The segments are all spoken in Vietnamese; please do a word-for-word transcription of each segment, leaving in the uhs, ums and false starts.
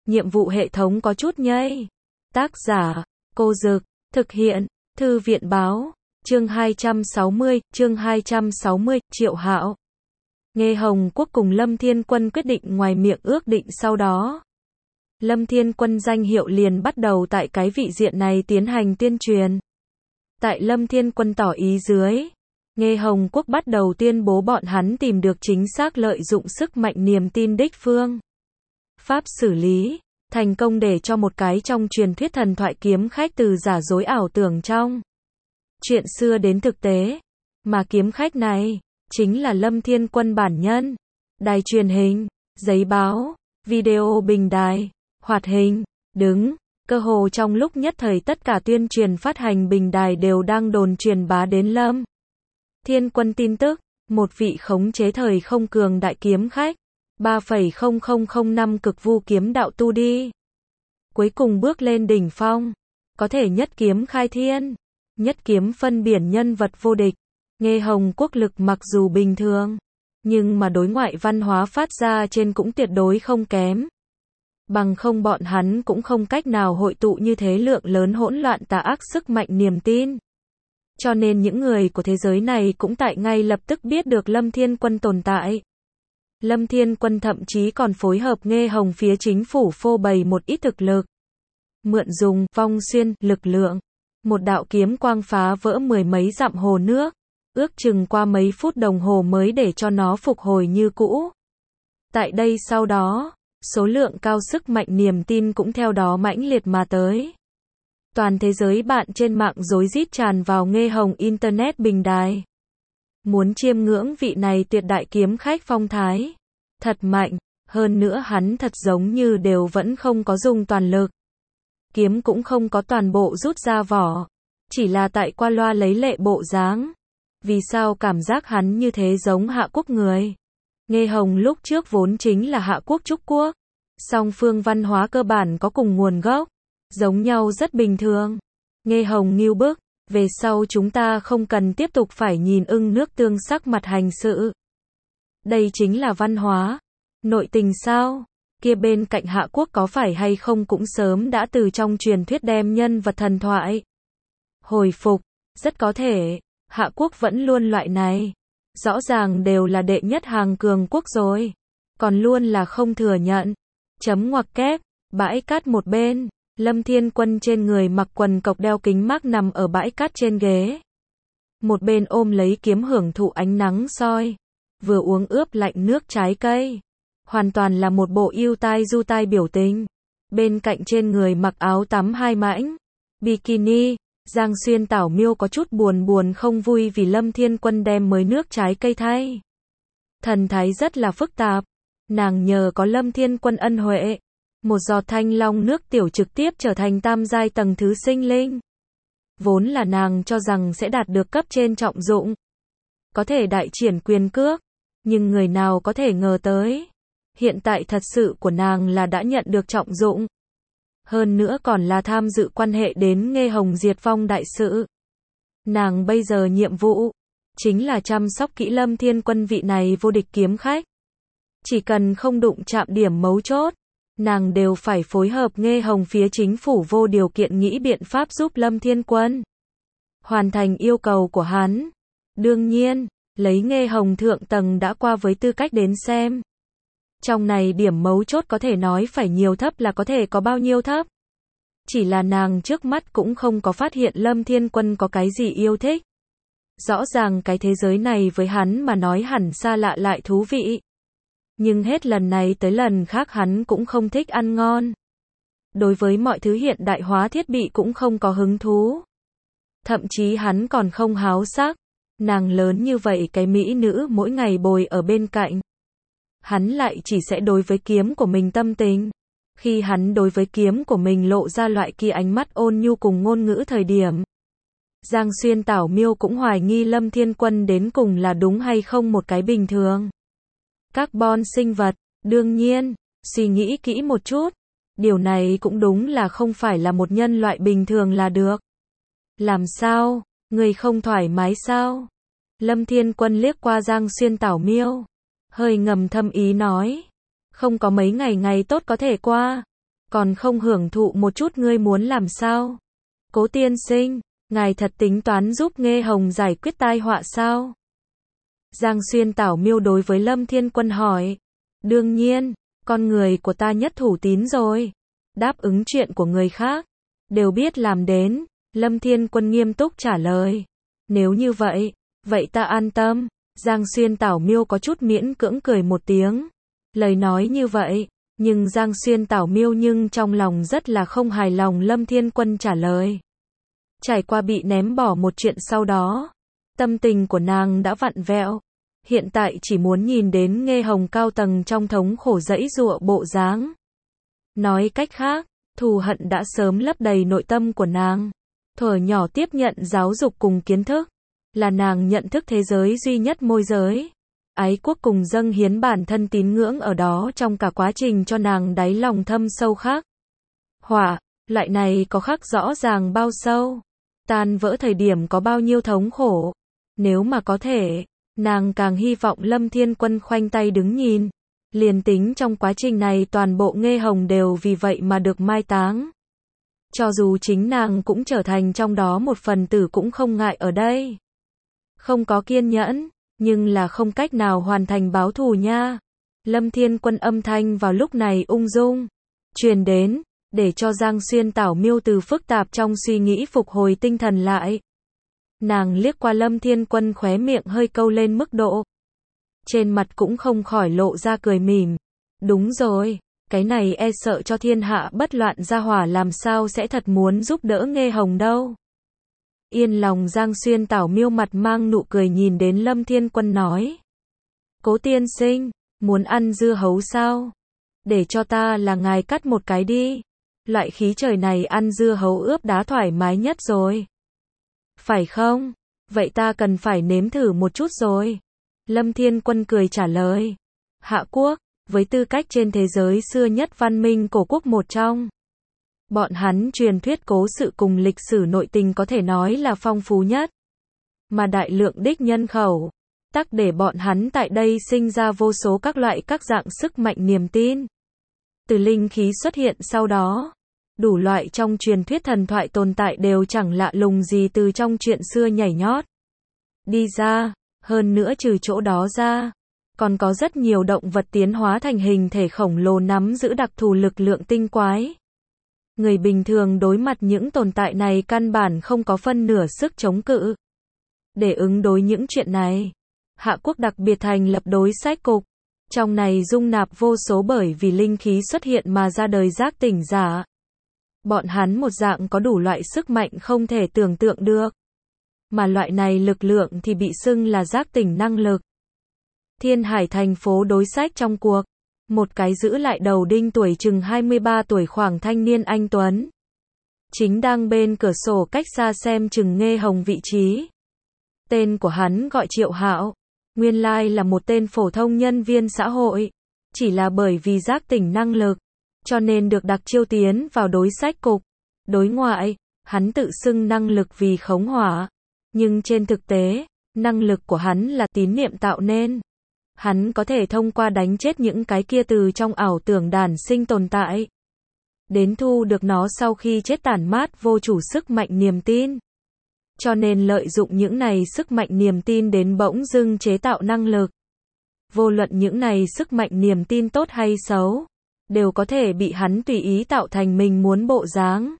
nhiệm vụ hệ thống có chút nhây. Tác giả, Cô Dực, thực hiện, Thư viện Báo, chương hai trăm sáu mươi, chương hai trăm sáu mươi, Triệu Hạo. Nghe Hồng Quốc cùng Lâm Thiên Quân quyết định ngoài miệng ước định sau đó. Lâm Thiên Quân danh hiệu liền bắt đầu tại cái vị diện này tiến hành tuyên truyền. Tại Lâm Thiên Quân tỏ ý dưới, Nghe Hồng Quốc bắt đầu tuyên bố bọn hắn tìm được chính xác lợi dụng sức mạnh niềm tin đích phương. Pháp xử lý, thành công để cho một cái trong truyền thuyết thần thoại kiếm khách từ giả dối ảo tưởng trong chuyện xưa đến thực tế. Mà kiếm khách này, chính là Lâm Thiên Quân bản nhân. Đài truyền hình, giấy báo, video bình đài, hoạt hình, đứng, cơ hồ trong lúc nhất thời tất cả tuyên truyền phát hành bình đài đều đang đồn truyền bá đến Lâm Thiên Quân tin tức, một vị khống chế thời không cường đại kiếm khách, ba phẩy không không không năm cực vu kiếm đạo tu đi. Cuối cùng bước lên đỉnh phong, có thể nhất kiếm khai thiên, nhất kiếm phân biển nhân vật vô địch. Nghe Hồng Quốc lực mặc dù bình thường, nhưng mà đối ngoại văn hóa phát ra trên cũng tuyệt đối không kém. Bằng không bọn hắn cũng không cách nào hội tụ như thế lượng lớn hỗn loạn tà ác sức mạnh niềm tin. Cho nên những người của thế giới này cũng tại ngay lập tức biết được Lâm Thiên Quân tồn tại. Lâm Thiên Quân thậm chí còn phối hợp Nghe Hồng phía chính phủ phô bày một ít thực lực. Mượn dùng vong xuyên lực lượng, một đạo kiếm quang phá vỡ mười mấy dặm hồ nước, ước chừng qua mấy phút đồng hồ mới để cho nó phục hồi như cũ. Tại đây sau đó, số lượng cao sức mạnh niềm tin cũng theo đó mãnh liệt mà tới. Toàn thế giới bạn trên mạng rối rít tràn vào Nghe Hồng Internet bình đài. Muốn chiêm ngưỡng vị này tuyệt đại kiếm khách phong thái. Thật mạnh, hơn nữa hắn thật giống như đều vẫn không có dùng toàn lực. Kiếm cũng không có toàn bộ rút ra vỏ, chỉ là tại qua loa lấy lệ bộ dáng. Vì sao cảm giác hắn như thế giống Hạ Quốc người? Nghe Hồng lúc trước vốn chính là Hạ Quốc Trúc Quốc. Song phương văn hóa cơ bản có cùng nguồn gốc, giống nhau rất bình thường. Nghe Hồng nghiêu bức, về sau chúng ta không cần tiếp tục phải nhìn ưng nước tương sắc mặt hành sự. Đây chính là văn hóa. Nội tình sao? Kia bên cạnh Hạ Quốc có phải hay không cũng sớm đã từ trong truyền thuyết đem nhân vật thần thoại hồi phục, rất có thể. Hạ Quốc vẫn luôn loại này. Rõ ràng đều là đệ nhất hàng cường quốc rồi. Còn luôn là không thừa nhận. Chấm ngoặc kép, bãi cát một bên. Lâm Thiên Quân trên người mặc quần cộc đeo kính mác nằm ở bãi cát trên ghế. Một bên ôm lấy kiếm hưởng thụ ánh nắng soi. Vừa uống ướp lạnh nước trái cây. Hoàn toàn là một bộ yêu tai du tai biểu tình. Bên cạnh trên người mặc áo tắm hai mãnh, bikini. Giang Xuyên Tảo Miêu có chút buồn buồn không vui vì Lâm Thiên Quân đem mới nước trái cây thay. Thần thái rất là phức tạp. Nàng nhờ có Lâm Thiên Quân ân huệ, một giọt thanh long nước tiểu trực tiếp trở thành tam giai tầng thứ sinh linh. Vốn là nàng cho rằng sẽ đạt được cấp trên trọng dụng, có thể đại triển quyền cước, nhưng người nào có thể ngờ tới. Hiện tại thật sự của nàng là đã nhận được trọng dụng. Hơn nữa còn là tham dự quan hệ đến Nghe Hồng diệt vong đại sự. Nàng bây giờ nhiệm vụ chính là chăm sóc kỹ Lâm Thiên Quân vị này vô địch kiếm khách. Chỉ cần không đụng chạm điểm mấu chốt, nàng đều phải phối hợp Nghe Hồng phía chính phủ vô điều kiện nghĩ biện pháp giúp Lâm Thiên Quân hoàn thành yêu cầu của hắn. Đương nhiên, lấy Nghe Hồng thượng tầng đã qua với tư cách đến xem. Trong này điểm mấu chốt có thể nói phải nhiều thấp là có thể có bao nhiêu thấp. Chỉ là nàng trước mắt cũng không có phát hiện Lâm Thiên Quân có cái gì yêu thích. Rõ ràng cái thế giới này với hắn mà nói hẳn xa lạ lại thú vị. Nhưng hết lần này tới lần khác hắn cũng không thích ăn ngon. Đối với mọi thứ hiện đại hóa thiết bị cũng không có hứng thú. Thậm chí hắn còn không háo sắc. Nàng lớn như vậy cái mỹ nữ mỗi ngày bồi ở bên cạnh. Hắn lại chỉ sẽ đối với kiếm của mình tâm tình. Khi hắn đối với kiếm của mình lộ ra loại kia ánh mắt ôn nhu cùng ngôn ngữ thời điểm. Giang Xuyên Tảo Miêu cũng hoài nghi Lâm Thiên Quân đến cùng là đúng hay không một cái bình thường carbon sinh vật. Đương nhiên, suy nghĩ kỹ một chút, điều này cũng đúng là không phải là một nhân loại bình thường là được. Làm sao? Người không thoải mái sao? Lâm Thiên Quân liếc qua Giang Xuyên Tảo Miêu, hơi ngầm thâm ý nói. Không có mấy ngày ngày tốt có thể qua. còn không hưởng thụ một chút ngươi muốn làm sao? Cố tiên sinh, ngài thật tính toán giúp Nghê Hồng giải quyết tai họa sao? Giang Xuyên Tảo Miêu đối với Lâm Thiên Quân hỏi. Đương nhiên, con người của ta nhất thủ tín rồi. Đáp ứng chuyện của người khác, đều biết làm đến. Lâm Thiên Quân nghiêm túc trả lời. Nếu như vậy, vậy ta an tâm. Giang Xuyên Tảo Miêu có chút miễn cưỡng cười một tiếng. Lời nói như vậy, nhưng Giang Xuyên Tảo Miêu nhưng trong lòng rất là không hài lòng Lâm Thiên Quân trả lời. Trải qua bị ném bỏ một chuyện sau đó, tâm tình của nàng đã vặn vẹo. Hiện tại chỉ muốn nhìn đến Nghê Hồng cao tầng trong thống khổ giãy giụa bộ dáng. Nói cách khác, thù hận đã sớm lấp đầy nội tâm của nàng. Thuở nhỏ tiếp nhận giáo dục cùng kiến thức, là nàng nhận thức thế giới duy nhất môi giới. Ái quốc cùng dâng hiến bản thân tín ngưỡng ở đó trong cả quá trình cho nàng đáy lòng thâm sâu khác. Hỏa, loại này có khắc rõ ràng bao sâu, tan vỡ thời điểm có bao nhiêu thống khổ. Nếu mà có thể, nàng càng hy vọng Lâm Thiên Quân khoanh tay đứng nhìn. Liền tính trong quá trình này toàn bộ Nghê Hồng đều vì vậy mà được mai táng. Cho dù chính nàng cũng trở thành trong đó một phần tử cũng không ngại ở đây. Không có kiên nhẫn, nhưng là không cách nào hoàn thành báo thù nha. Lâm Thiên Quân âm thanh vào lúc này ung dung truyền đến, để cho Giang Xuyên Tảo Miêu từ phức tạp trong suy nghĩ phục hồi tinh thần lại. Nàng liếc qua Lâm Thiên Quân khóe miệng hơi câu lên mức độ. Trên mặt cũng không khỏi lộ ra cười mỉm. Đúng rồi, cái này e sợ cho thiên hạ bất loạn gia hỏa làm sao sẽ thật muốn giúp đỡ Nghê Hồng đâu. Yên lòng Giang Xuyên Tảo Miêu mặt mang nụ cười nhìn đến Lâm Thiên Quân nói. Cố tiên sinh, muốn ăn dưa hấu sao? Để cho ta là ngài cắt một cái đi. Loại khí trời này ăn dưa hấu ướp đá thoải mái nhất rồi. Phải không? Vậy ta cần phải nếm thử một chút rồi. Lâm Thiên Quân cười trả lời. Hạ quốc, với tư cách trên thế giới xưa nhất văn minh cổ quốc một trong. Bọn hắn truyền thuyết cố sự cùng lịch sử nội tình có thể nói là phong phú nhất. Mà đại lượng đích nhân khẩu, tắc để bọn hắn tại đây sinh ra vô số các loại các dạng sức mạnh niềm tin. Từ linh khí xuất hiện sau đó, đủ loại trong truyền thuyết thần thoại tồn tại đều chẳng lạ lùng gì từ trong chuyện xưa nhảy nhót đi ra. Hơn nữa trừ chỗ đó ra, còn có rất nhiều động vật tiến hóa thành hình thể khổng lồ nắm giữ đặc thù lực lượng tinh quái. Người bình thường đối mặt những tồn tại này căn bản không có phân nửa sức chống cự. Để ứng đối những chuyện này, Hạ quốc đặc biệt thành lập đối sách cục. Trong này dung nạp vô số bởi vì linh khí xuất hiện mà ra đời giác tỉnh giả. Bọn hắn một dạng có đủ loại sức mạnh không thể tưởng tượng được. Mà loại này lực lượng thì bị xưng là giác tỉnh năng lực. Thiên Hải thành phố đối sách trong cuộc. Một cái giữ lại đầu đinh tuổi chừng hai mươi ba tuổi khoảng thanh niên anh tuấn. Chính đang bên cửa sổ cách xa xem chừng Nghê Hồng vị trí. Tên của hắn gọi Triệu Hạo. Nguyên lai là một tên phổ thông nhân viên xã hội. Chỉ là bởi vì giác tỉnh năng lực, cho nên được đặc chiêu tiến vào đối sách cục. Đối ngoại, hắn tự xưng năng lực vì khống hỏa. Nhưng trên thực tế, năng lực của hắn là tín niệm tạo nên. Hắn có thể thông qua đánh chết những cái kia từ trong ảo tưởng đản sinh tồn tại, đến thu được nó sau khi chết tản mát vô chủ sức mạnh niềm tin. Cho nên lợi dụng những này sức mạnh niềm tin đến bỗng dưng chế tạo năng lực. Vô luận những này sức mạnh niềm tin tốt hay xấu, đều có thể bị hắn tùy ý tạo thành mình muốn bộ dáng.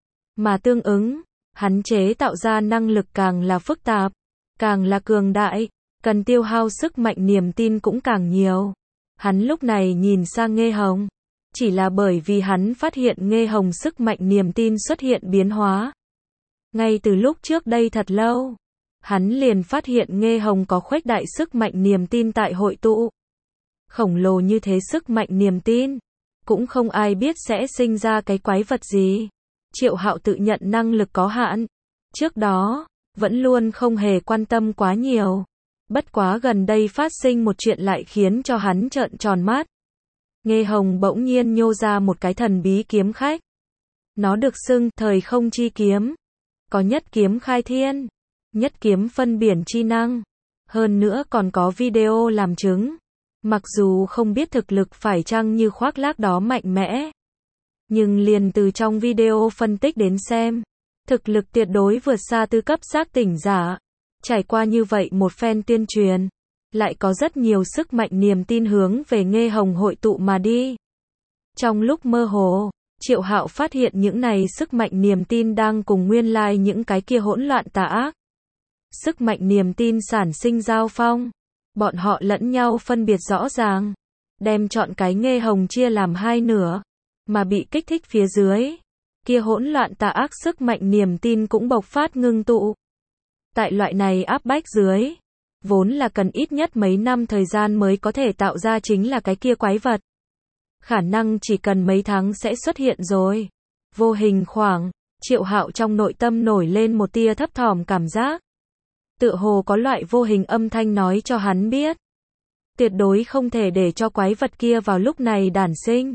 Mà tương ứng, hắn chế tạo ra năng lực càng là phức tạp, càng là cường đại, cần tiêu hao sức mạnh niềm tin cũng càng nhiều. Hắn lúc này nhìn sang Nghê Hồng, chỉ là bởi vì hắn phát hiện Nghê Hồng sức mạnh niềm tin xuất hiện biến hóa. Ngay từ lúc trước đây thật lâu, hắn liền phát hiện Nghê Hồng có khuếch đại sức mạnh niềm tin tại hội tụ. Khổng lồ như thế sức mạnh niềm tin, cũng không ai biết sẽ sinh ra cái quái vật gì. Triệu Hạo tự nhận năng lực có hạn. Trước đó, vẫn luôn không hề quan tâm quá nhiều. Bất quá gần đây phát sinh một chuyện lại khiến cho hắn trợn tròn mắt. Nghê Hồng bỗng nhiên nhô ra một cái thần bí kiếm khách. Nó được xưng thời không chi kiếm. Có nhất kiếm khai thiên, nhất kiếm phân biển chi năng. Hơn nữa còn có video làm chứng. Mặc dù không biết thực lực phải chăng như khoác lác đó mạnh mẽ, Nhưng liền từ trong video phân tích đến xem, thực lực tuyệt đối vượt xa tứ cấp giác tỉnh giả. Trải qua như vậy một phen tuyên truyền, lại có rất nhiều sức mạnh niềm tin hướng về Nghê Hồng hội tụ mà đi. Trong lúc mơ hồ, Triệu Hạo phát hiện những này sức mạnh niềm tin đang cùng nguyên lai những cái kia hỗn loạn tà ác. Sức mạnh niềm tin sản sinh giao phong, bọn họ lẫn nhau phân biệt rõ ràng, đem chọn cái Nghê Hồng chia làm hai nửa, mà bị kích thích phía dưới, kia hỗn loạn tà ác sức mạnh niềm tin cũng bộc phát ngưng tụ. Tại loại này áp bách dưới, vốn là cần ít nhất mấy năm thời gian mới có thể tạo ra chính là cái kia quái vật. Khả năng chỉ cần mấy tháng sẽ xuất hiện rồi. Vô hình khoảng, Triệu Hạo trong nội tâm nổi lên một tia thấp thỏm cảm giác. Tựa hồ có loại vô hình âm thanh nói cho hắn biết. Tuyệt đối không thể để cho quái vật kia vào lúc này đản sinh.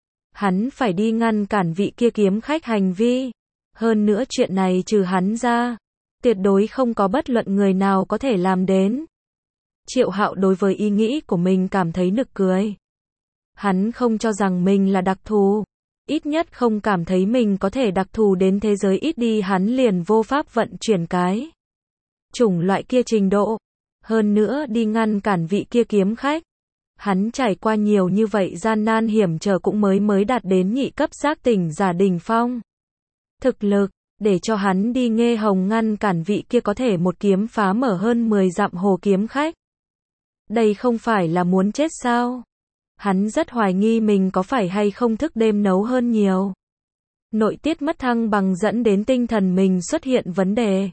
Hắn phải đi ngăn cản vị kia kiếm khách hành vi. Hơn nữa chuyện này trừ hắn ra, tuyệt đối không có bất luận người nào có thể làm đến. Triệu Hạo đối với ý nghĩ của mình cảm thấy nực cười. Hắn không cho rằng mình là đặc thù, ít nhất không cảm thấy mình có thể đặc thù đến thế giới ít đi hắn liền vô pháp vận chuyển cái chủng loại kia trình độ. Hơn nữa đi ngăn cản vị kia kiếm khách. Hắn trải qua nhiều như vậy gian nan hiểm trở cũng mới mới đạt đến nhị cấp giác tỉnh giả đỉnh phong. Thực lực, để cho hắn đi Nghê Hồng ngăn cản vị kia có thể một kiếm phá mở hơn mười dặm hồ kiếm khách. Đây không phải là muốn chết sao? Hắn rất hoài nghi mình có phải hay không thức đêm nấu hơn nhiều. Nội tiết mất thăng bằng dẫn đến tinh thần mình xuất hiện vấn đề.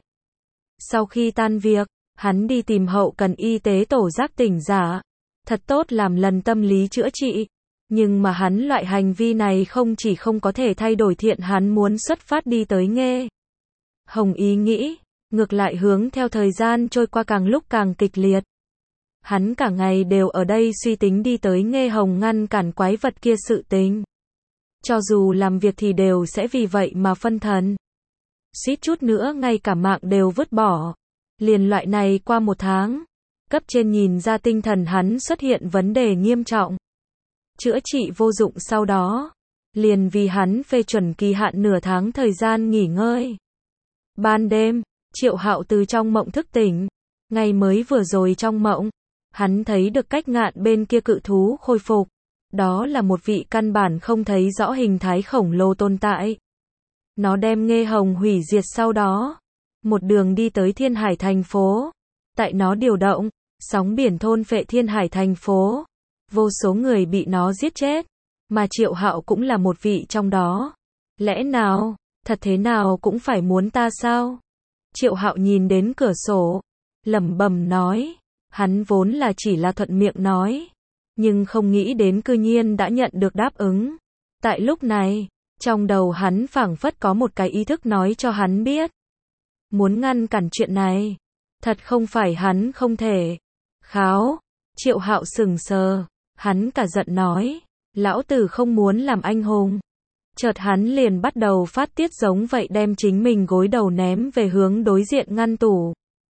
Sau khi tan việc, hắn đi tìm hậu cần y tế tổ giác tỉnh giả. Thật tốt làm lần tâm lý chữa trị. Nhưng mà hắn loại hành vi này không chỉ không có thể thay đổi thiện hắn muốn xuất phát đi tới Nghê Hồng ý nghĩ, ngược lại hướng theo thời gian trôi qua càng lúc càng kịch liệt. Hắn cả ngày đều ở đây suy tính đi tới Nghê Hồng ngăn cản quái vật kia sự tình. Cho dù làm việc thì đều sẽ vì vậy mà phân thần. Suýt chút nữa ngay cả mạng đều vứt bỏ. Liền loại này qua một tháng, cấp trên nhìn ra tinh thần hắn xuất hiện vấn đề nghiêm trọng. Chữa trị vô dụng sau đó, liền vì hắn phê chuẩn kỳ hạn nửa tháng thời gian nghỉ ngơi. Ban đêm, Triệu Hạo từ trong mộng thức tỉnh. Ngày mới vừa rồi trong mộng, hắn thấy được cách ngạn bên kia cự thú khôi phục. Đó là một vị căn bản không thấy rõ hình thái khổng lồ tồn tại. Nó đem Nghê Hồng hủy diệt sau đó. Một đường đi tới Thiên Hải thành phố. Tại nó điều động, sóng biển thôn phệ Thiên Hải thành phố. Vô số người bị nó giết chết. Mà Triệu Hạo cũng là một vị trong đó. Lẽ nào, thật thế nào cũng phải muốn ta sao? Triệu Hạo nhìn đến cửa sổ, lẩm bẩm nói. Hắn vốn là chỉ là thuận miệng nói. Nhưng không nghĩ đến cư nhiên đã nhận được đáp ứng. Tại lúc này, trong đầu hắn phảng phất có một cái ý thức nói cho hắn biết. Muốn ngăn cản chuyện này. Thật không phải hắn không thể. Kháo. Triệu Hạo sững sờ. Hắn cả giận nói. Lão tử không muốn làm anh hùng. Chợt hắn liền bắt đầu phát tiết giống vậy đem chính mình gối đầu ném về hướng đối diện ngăn tủ.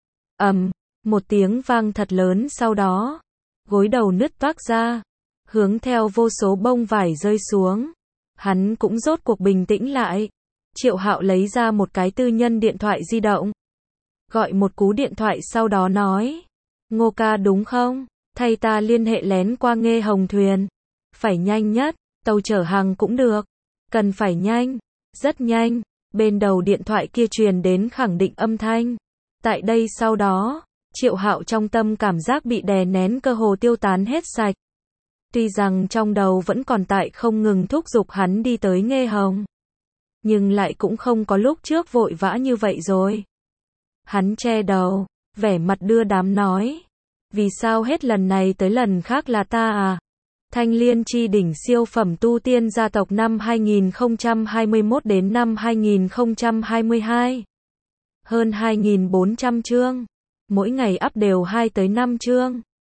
Ầm. Một tiếng vang thật lớn sau đó. Gối đầu nứt toác ra. Hướng theo vô số bông vải rơi xuống. Hắn cũng rốt cuộc bình tĩnh lại. Triệu Hạo lấy ra một cái tư nhân điện thoại di động. Gọi một cú điện thoại sau đó nói. Ngô ca đúng không? Thay ta liên hệ lén qua Nghê Hồng thuyền. Phải nhanh nhất, tàu chở hàng cũng được. Cần phải nhanh, rất nhanh. Bên đầu điện thoại kia truyền đến khẳng định âm thanh. Tại đây sau đó, Triệu Hạo trong tâm cảm giác bị đè nén cơ hồ tiêu tán hết sạch. Tuy rằng trong đầu vẫn còn tại không ngừng thúc giục hắn đi tới Nghê Hồng. Nhưng lại cũng không có lúc trước vội vã như vậy rồi. Hắn che đầu, vẻ mặt đưa đám nói. Vì sao hết lần này tới lần khác là ta à? Thanh Liên chi đỉnh siêu phẩm tu tiên gia tộc năm hai nghìn không trăm hai mươi mốt đến năm hai nghìn không trăm hai mươi hai. Hơn hai nghìn bốn trăm chương. Mỗi ngày up đều hai tới năm chương.